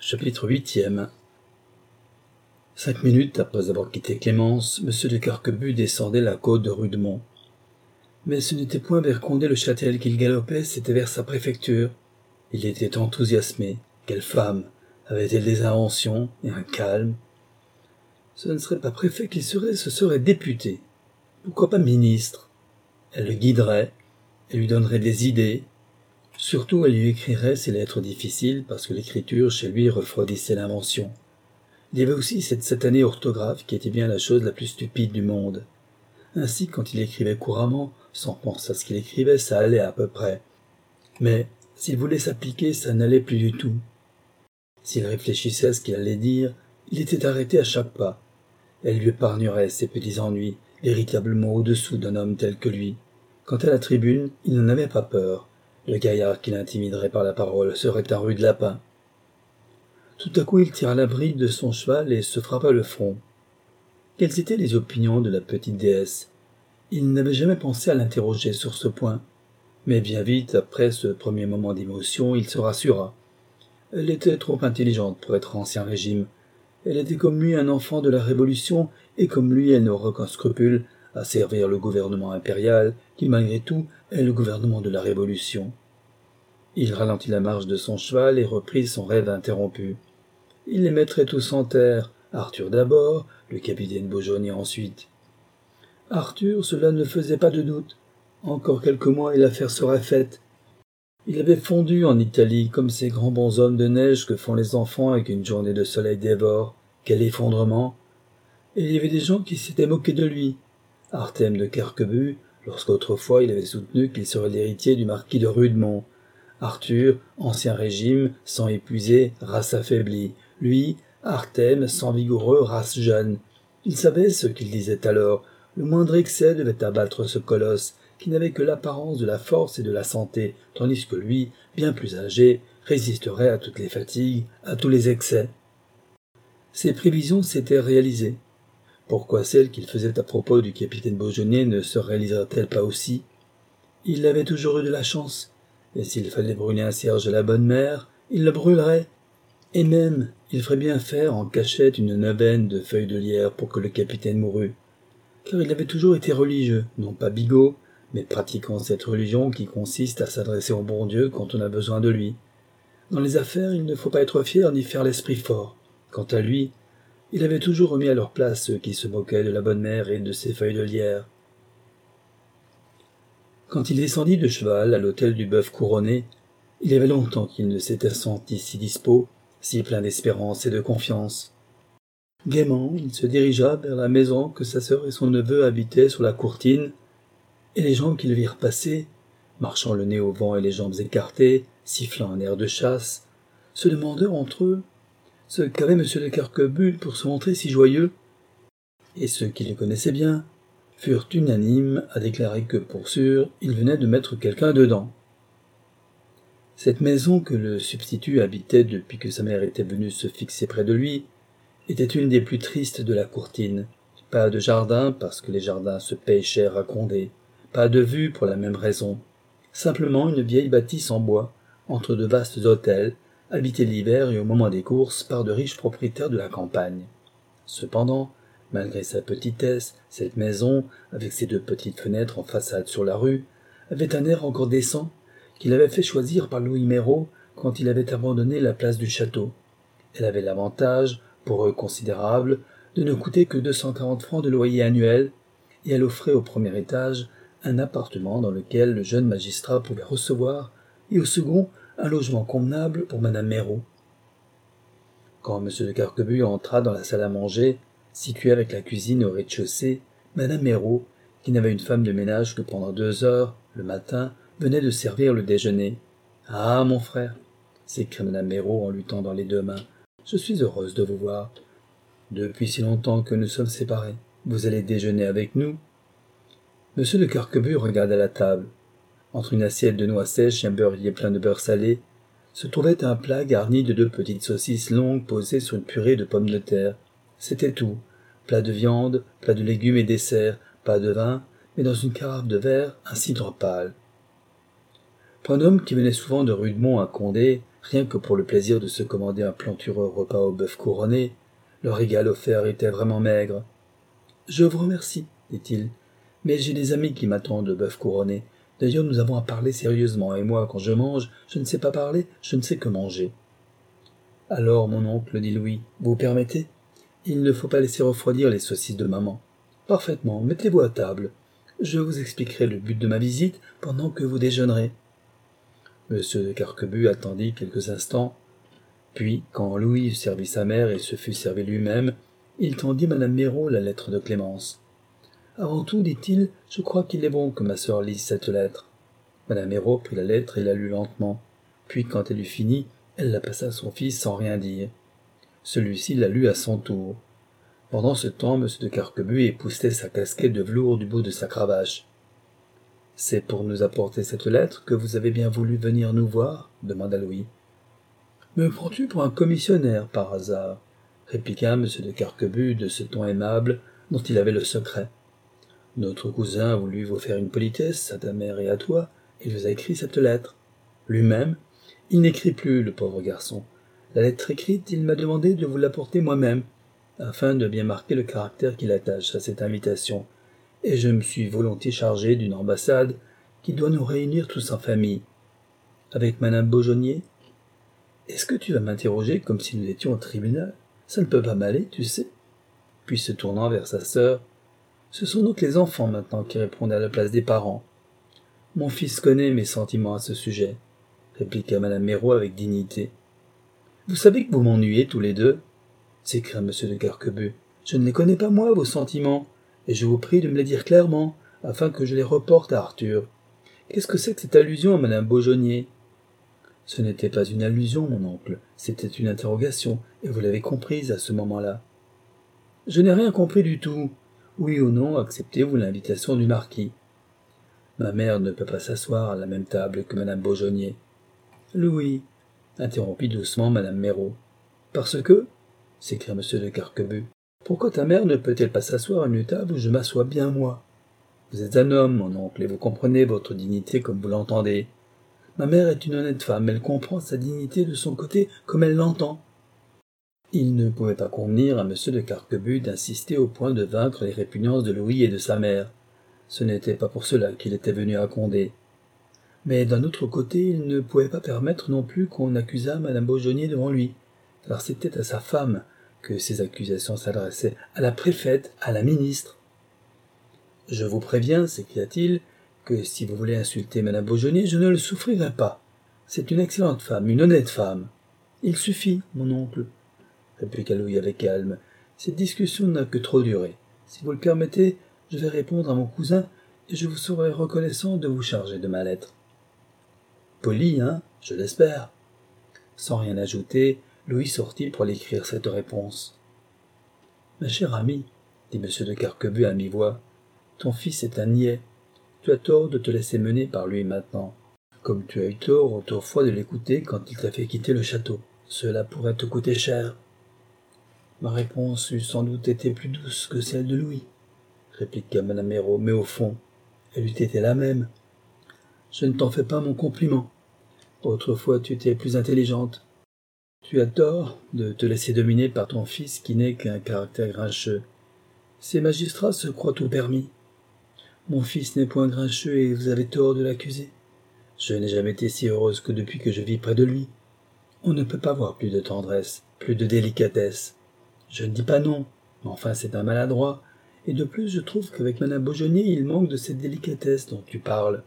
Chapitre 8e. 5 minutes après avoir quitté Clémence, M. de Carquebus descendait la côte de Rudemont. Mais ce n'était point vers Condé-le-Châtel qu'il galopait, c'était vers sa préfecture. Il était enthousiasmé. Quelle femme! Avait-elle des inventions et un calme? Ce ne serait pas préfet qu'il serait, ce serait député. Pourquoi pas ministre? Elle le guiderait, elle lui donnerait des idées. Surtout, elle lui écrirait ses lettres difficiles, parce que l'écriture, chez lui, refroidissait l'invention. Il y avait aussi cette satanée orthographe qui était bien la chose la plus stupide du monde. Ainsi, quand il écrivait couramment, sans penser à ce qu'il écrivait, ça allait à peu près. Mais, s'il voulait s'appliquer, ça n'allait plus du tout. S'il réfléchissait à ce qu'il allait dire, il était arrêté à chaque pas. Elle lui épargnerait ses petits ennuis, véritablement au-dessous d'un homme tel que lui. Quant à la tribune, il n'en avait pas peur. Le gaillard qui l'intimiderait par la parole serait un rude lapin. Tout à coup, il tira la bride de son cheval et se frappa le front. Quelles étaient les opinions de la petite déesse? Il n'avait jamais pensé à l'interroger sur ce point. Mais bien vite, après ce premier moment d'émotion, il se rassura. Elle était trop intelligente pour être ancien régime. Elle était comme lui un enfant de la Révolution, et comme lui elle n'aurait aucun scrupule à servir le gouvernement impérial, qui malgré tout est le gouvernement de la Révolution. Il ralentit la marche de son cheval et reprit son rêve interrompu. Il les mettrait tous en terre, Arthur d'abord, le capitaine Beaujolais ensuite. Arthur, cela ne faisait pas de doute. Encore quelques mois et l'affaire serait faite. Il avait fondu en Italie comme ces grands bonshommes de neige que font les enfants et qu'une journée de soleil dévore. Quel effondrement! Et il y avait des gens qui s'étaient moqués de lui. Artème de Carquebus, lorsqu'autrefois il avait soutenu qu'il serait l'héritier du marquis de Rudemont. Arthur, ancien régime, sang épuisé, race affaiblie. Lui, Artème, sang vigoureux, race jeune. Il savait ce qu'il disait alors. Le moindre excès devait abattre ce colosse, qui n'avait que l'apparence de la force et de la santé, tandis que lui, bien plus âgé, résisterait à toutes les fatigues, à tous les excès. Ses prévisions s'étaient réalisées. Pourquoi celles qu'il faisait à propos du capitaine Beaujolais ne se réaliseraient-elles pas aussi? Il avait toujours eu de la chance, et s'il fallait brûler un cierge à la bonne mère, il le brûlerait. Et même, il ferait bien faire en cachette une neuvaine de feuilles de lierre pour que le capitaine mourût. Car il avait toujours été religieux, non pas bigot, mais pratiquant cette religion qui consiste à s'adresser au bon Dieu quand on a besoin de lui. Dans les affaires, il ne faut pas être fier ni faire l'esprit fort. Quant à lui, il avait toujours remis à leur place ceux qui se moquaient de la bonne mère et de ses feuilles de lierre. Quand il descendit de cheval à l'hôtel du Bœuf Couronné, il y avait longtemps qu'il ne s'était senti si dispos, si plein d'espérance et de confiance. Gaiement, il se dirigea vers la maison que sa sœur et son neveu habitaient sur la courtine, et les gens qui le virent passer, marchant le nez au vent et les jambes écartées, sifflant un air de chasse, se demandèrent entre eux ce qu'avait M. de Carquebus pour se montrer si joyeux, et ceux qui le connaissaient bien furent unanimes à déclarer que, pour sûr, il venait de mettre quelqu'un dedans. Cette maison que le substitut habitait depuis que sa mère était venue se fixer près de lui était une des plus tristes de la courtine. Pas de jardin, parce que les jardins se payent cher à Condé. Pas de vue pour la même raison. Simplement une vieille bâtisse en bois, entre de vastes hôtels, habitée l'hiver et au moment des courses par de riches propriétaires de la campagne. Cependant, malgré sa petitesse, cette maison, avec ses 2 petites fenêtres en façade sur la rue, avait un air encore décent qu'il avait fait choisir par Louis Méreau quand il avait abandonné la place du château. Elle avait l'avantage, pour eux considérable, de ne coûter que 240 francs de loyer annuel, et elle offrait au premier étage un appartement dans lequel le jeune magistrat pouvait recevoir, et au second un logement convenable pour madame Méreau. Quand M. de Carquebus entra dans la salle à manger, située avec la cuisine au rez-de-chaussée, madame Méreau, qui n'avait une femme de ménage que pendant 2 heures, le matin, venait de servir le déjeuner. « Ah, mon frère !» s'écria madame Méreau en lui tendant les 2 mains. « Je suis heureuse de vous voir. Depuis si longtemps que nous sommes séparés. Vous allez déjeuner avec nous ?» M. de Carquebus regarda la table. Entre une assiette de noix sèches et un beurrier plein de beurre salé, se trouvait un plat garni de 2 petites saucisses longues posées sur une purée de pommes de terre. C'était tout. Plat de viande, plat de légumes et dessert, pas de vin, mais dans une carafe de verre, un cidre pâle. Pour un homme qui venait souvent de Rudemont à Condé, rien que pour le plaisir de se commander un plantureux repas au bœuf couronné. Le régal offert était vraiment maigre. « Je vous remercie, dit-il, mais j'ai des amis qui m'attendent de bœuf couronné. D'ailleurs, nous avons à parler sérieusement, et moi, quand je mange, je ne sais pas parler, je ne sais que manger. » « Alors, mon oncle, dit Louis, vous permettez ? Il ne faut pas laisser refroidir les saucisses de maman. »« Parfaitement, mettez-vous à table. Je vous expliquerai le but de ma visite pendant que vous déjeunerez. » Monsieur de Carquebus attendit quelques instants, puis, quand Louis eut servi sa mère et se fut servi lui-même, il tendit madame Méraud la lettre de Clémence. « Avant tout, dit-il, je crois qu'il est bon que ma sœur lise cette lettre. » Madame Méraud prit la lettre et la lut lentement. Puis, quand elle eut fini, elle la passa à son fils sans rien dire. Celui-ci la lut à son tour. Pendant ce temps, M. de Carquebus époussetait sa casquette de velours du bout de sa cravache. « C'est pour nous apporter cette lettre que vous avez bien voulu venir nous voir ?» demanda Louis. « Me prends-tu pour un commissionnaire, par hasard ?» répliqua M. de Carquebus de ce ton aimable dont il avait le secret. « Notre cousin a voulu vous faire une politesse à ta mère et à toi, et vous a écrit cette lettre. Lui-même, il n'écrit plus, le pauvre garçon. La lettre écrite, il m'a demandé de vous l'apporter moi-même, afin de bien marquer le caractère qu'il attache à cette invitation, et je me suis volontiers chargé d'une ambassade qui doit nous réunir tous en famille. Avec madame Beaujonnier ? Est-ce que tu vas m'interroger comme si nous étions au tribunal ? Ça ne peut pas m'aller, tu sais. » Puis se tournant vers sa sœur, « Ce sont donc les enfants maintenant qui répondent à la place des parents. Mon fils connaît mes sentiments à ce sujet, » répliqua madame Méraud avec dignité. « Vous savez que vous m'ennuyez tous les deux, » s'écria M. de Carquebus. « Je ne les connais pas, moi, vos sentiments, et je vous prie de me les dire clairement, afin que je les reporte à Arthur. Qu'est-ce que c'est que cette allusion à madame Beaujonnier ?»« Ce n'était pas une allusion, mon oncle, c'était une interrogation, et vous l'avez comprise à ce moment-là. »« Je n'ai rien compris du tout. Oui ou non, acceptez-vous l'invitation du marquis ? » ?»« Ma mère ne peut pas s'asseoir à la même table que madame Beaujonnier. »« Louis, interrompit doucement madame Méraud. « Parce que, s'écria M. de Carquebus, pourquoi ta mère ne peut-elle pas s'asseoir à une table où je m'assois bien moi ? Vous êtes un homme, mon oncle, et vous comprenez votre dignité comme vous l'entendez. Ma mère est une honnête femme, elle comprend sa dignité de son côté comme elle l'entend. » Il ne pouvait pas convenir à M. de Carquebus d'insister au point de vaincre les répugnances de Louis et de sa mère. Ce n'était pas pour cela qu'il était venu à Condé. Mais d'un autre côté, il ne pouvait pas permettre non plus qu'on accusât madame Beaujonnier devant lui, car c'était à sa femme que ces accusations s'adressaient, à la préfète, à la ministre. « Je vous préviens, s'écria-t-il, que si vous voulez insulter madame Beaujonnier, je ne le souffrirai pas. C'est une excellente femme, une honnête femme. »« Il suffit, mon oncle, » répliqua Louis avec calme. « Cette discussion n'a que trop duré. Si vous le permettez, je vais répondre à mon cousin, et je vous serai reconnaissant de vous charger de ma lettre. » Poli, hein, je l'espère. Sans rien ajouter, Louis sortit pour aller écrire cette réponse. « Ma chère amie, dit M. de Carquebus à mi-voix, ton fils est un niais. Tu as tort de te laisser mener par lui maintenant, comme tu as eu tort autrefois de l'écouter quand il t'a fait quitter le château. Cela pourrait te coûter cher. »« Ma réponse eût sans doute été plus douce que celle de Louis, » répliqua madame Méraud, mais au fond, elle eût été la même. « Je ne t'en fais pas mon compliment. Autrefois tu étais plus intelligente. Tu as tort de te laisser dominer par ton fils qui n'est qu'un caractère grincheux. Ces magistrats se croient tout permis. Mon fils n'est point grincheux et vous avez tort de l'accuser. Je n'ai jamais été si heureuse que depuis que je vis près de lui. On ne peut pas voir plus de tendresse, plus de délicatesse. Je ne dis pas non, mais enfin c'est un maladroit, et de plus je trouve qu'avec madame Beaujonnier il manque de cette délicatesse dont tu parles.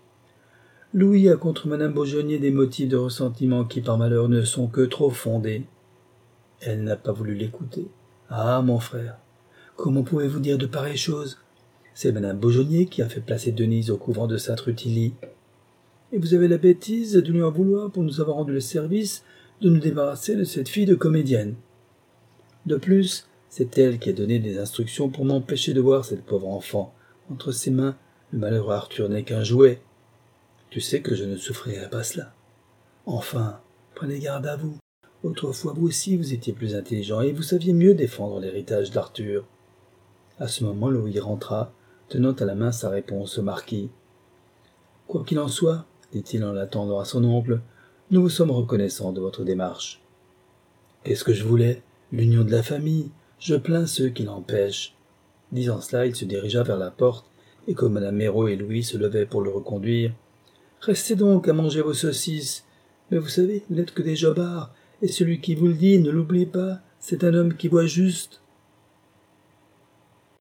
Louis a contre madame Beaujonnier des motifs de ressentiment qui par malheur ne sont que trop fondés. Elle n'a pas voulu l'écouter. Ah, mon frère, comment pouvez-vous dire de pareilles choses? C'est madame Beaujonnier qui a fait placer Denise au couvent de Sainte-Rutilie. Et vous avez la bêtise de lui en vouloir pour nous avoir rendu le service de nous débarrasser de cette fille de comédienne. De plus, c'est elle qui a donné des instructions pour m'empêcher de voir cette pauvre enfant. Entre ses mains, le malheureux Arthur n'est qu'un jouet. Tu sais que je ne souffrirai pas cela. Enfin, prenez garde à vous. Autrefois, vous aussi, vous étiez plus intelligent et vous saviez mieux défendre l'héritage d'Arthur. » À ce moment, Louis rentra, tenant à la main sa réponse au marquis. « Quoi qu'il en soit, dit-il en l'attendant à son oncle, Nous vous sommes reconnaissants de votre démarche. » Qu'est-ce que je voulais? L'union de la famille. Je plains ceux qui l'empêchent. Disant cela, il se dirigea vers la porte, et comme Mme Méraud et Louis se levaient pour le reconduire, « Restez donc à manger vos saucisses. Mais vous savez, vous n'êtes que des jobards, et celui qui vous le dit, ne l'oubliez pas, c'est un homme qui voit juste. »